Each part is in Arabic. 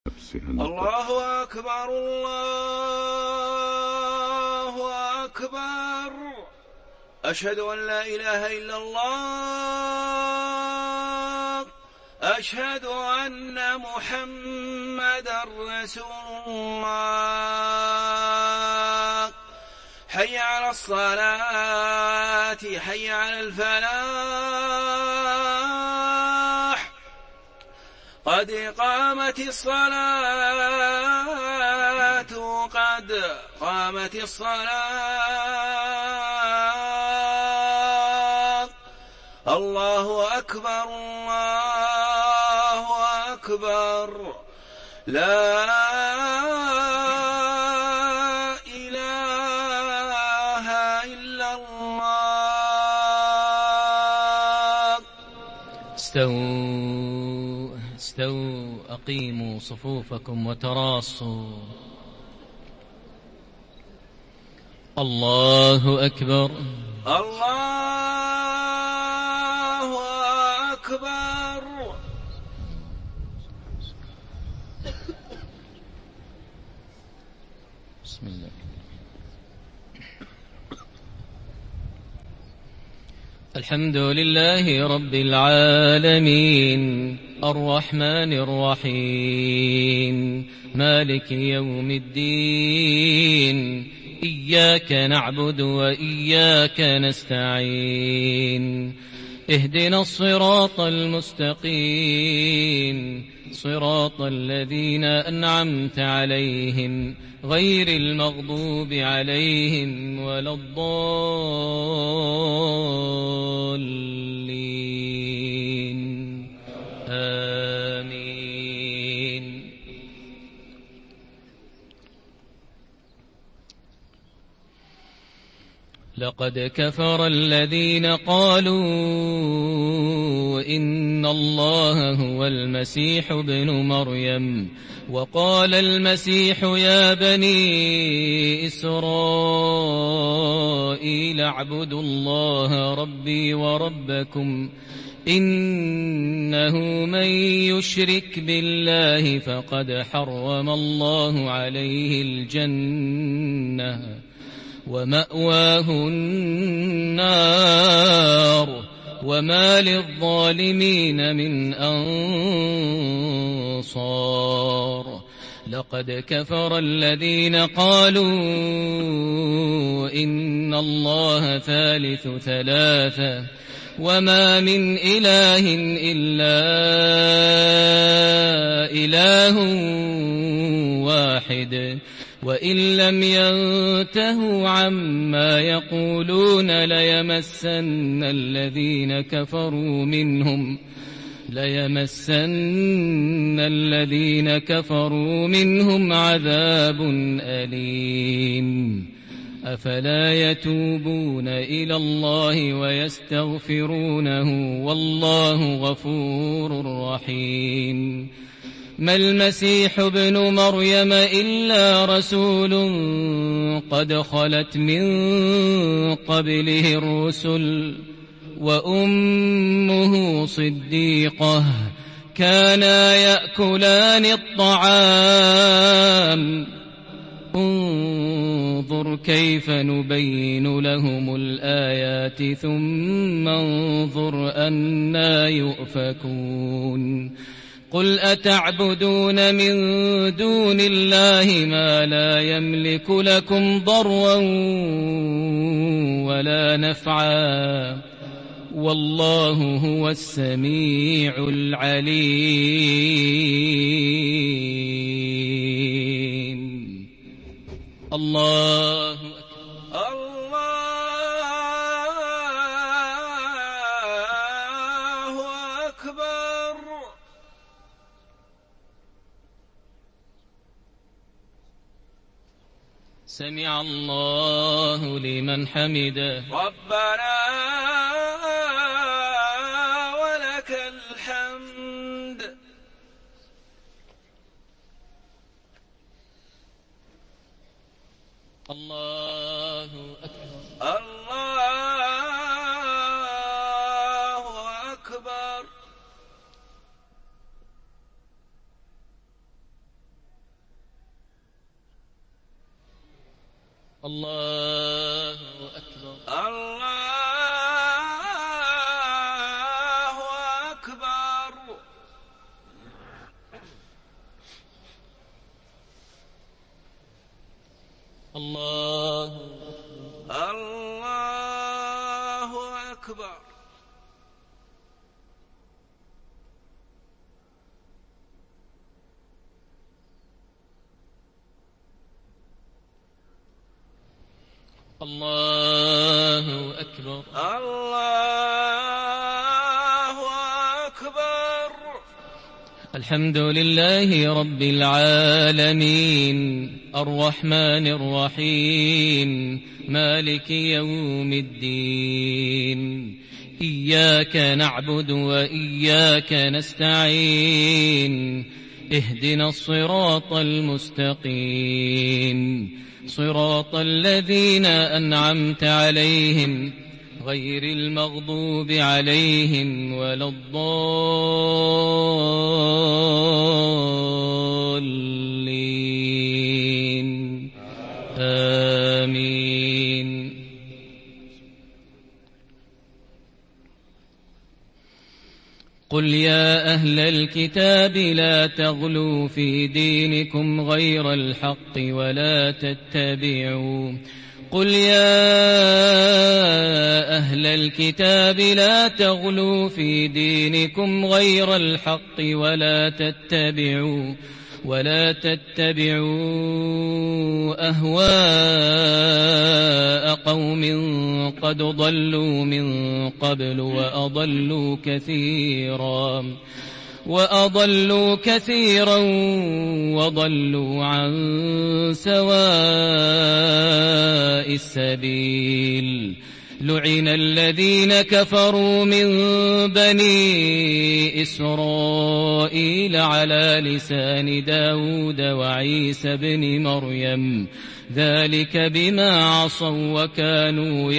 الله أكبر الله أكبر. أشهد أن لا إله إلا الله. أشهد أن محمدًا رسول الله. حي على الصلاة حي على الفلاح. قد قامت الصلاة قد قامت الصلاة. الله أكبر الله أكبر. لا إله إلا الله. استووا أقيموا صفوفكم وتراصوا. الله أكبر الله أكبر. بسم الله. الحمد لله رب العالمين الرحمن الرحيم مالك يوم الدين. إياك نعبد وإياك نستعين. اهدنا الصراط المستقيم صراط الذين أنعمت عليهم غير المغضوب عليهم ولا الضالين. آمين. لقد كفر الذين قالوا إن الله هو المسيح ابن مريم. وقال المسيح يا بني إسرائيل اعبدوا الله ربي وربكم إنه من يشرك بالله فقد حرم الله عليه الجنة ومأواه النار وما للظالمين من أنصار. لقد كفر الذين قالوا إن الله ثالث ثلاثة وما من إله إلا إله واحد وإن لم ينتهوا عما يقولون ليمسن الذين كفروا منهم عذاب أليم. أفلا يتوبون إلى الله ويستغفرونه والله غفور رحيم. ما المسيح ابن مريم إلا رسول قد خلت من قبله الرسل وأمه صديقة كانا يأكلان الطعام. انظر كيف نبين لهم الآيات ثم انظر أنى يؤفكون. قل أتعبدون من دون الله ما لا يملك لكم ضرا ولا نفعا والله هو السميع العليم. الله أكبر. سمع الله لمن حمده. ربنا ولك الحمد. الله أكبر. الله أكبر. الله أكبر. الله أكبر. الله أكبر. الله أكبر. الله أكبر. الحمد لله رب العالمين الرحمن الرحيم مالك يوم الدين إياك نعبد وإياك نستعين اهدنا الصراط المستقيم صراط الذين أنعمت عليهم غير المغضوب عليهم ولا الضالين آمين. قل يا أهل الكتاب لا تغلوا في دينكم غير الحق ولا تتبعوا قل يا أهل الكتاب لا تغلوا في دينكم غير الحق ولا تتبعوا أهواء قوم قد ضلوا من قبل وأضلوا كثيرا وضلوا عن سواء السبيل. لعن الذين كفروا من بني إسرائيل على لسان داود وعيسى بن مريم ذلك بما عصوا وكانوا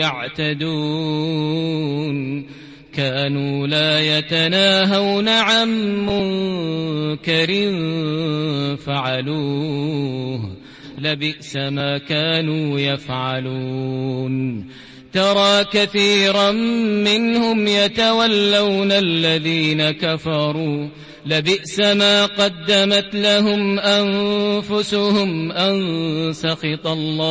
يعتدون كانوا لا يتناهون عن منكر فعلوه لبئس ما كانوا يفعلون. ترى كثيرا منهم يتولون الذين كفروا لبئس ما قدمت لهم أنفسهم أن سخط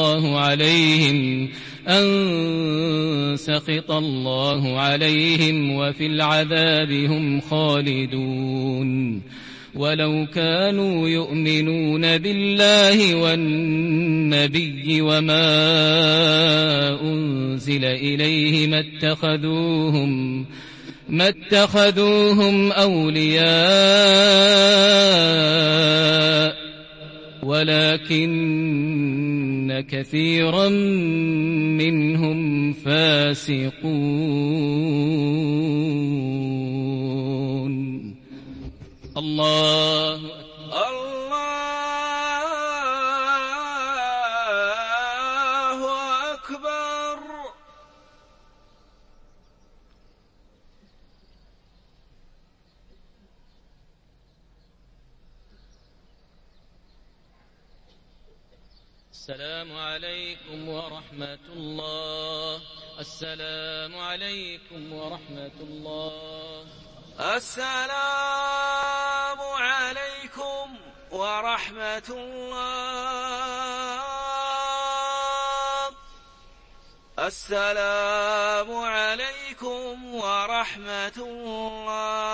الله عليهم وفي العذاب هم خالدون. ولو كانوا يؤمنون بالله والنبي وما أنزل إليه ما اتخذوهم أولياء ولكن كثيرا منهم فاسقون. الله أكبر. السلام عليكم ورحمة الله. السلام عليكم ورحمة الله. السلام عليكم ورحمة الله. السلام عليكم ورحمة الله.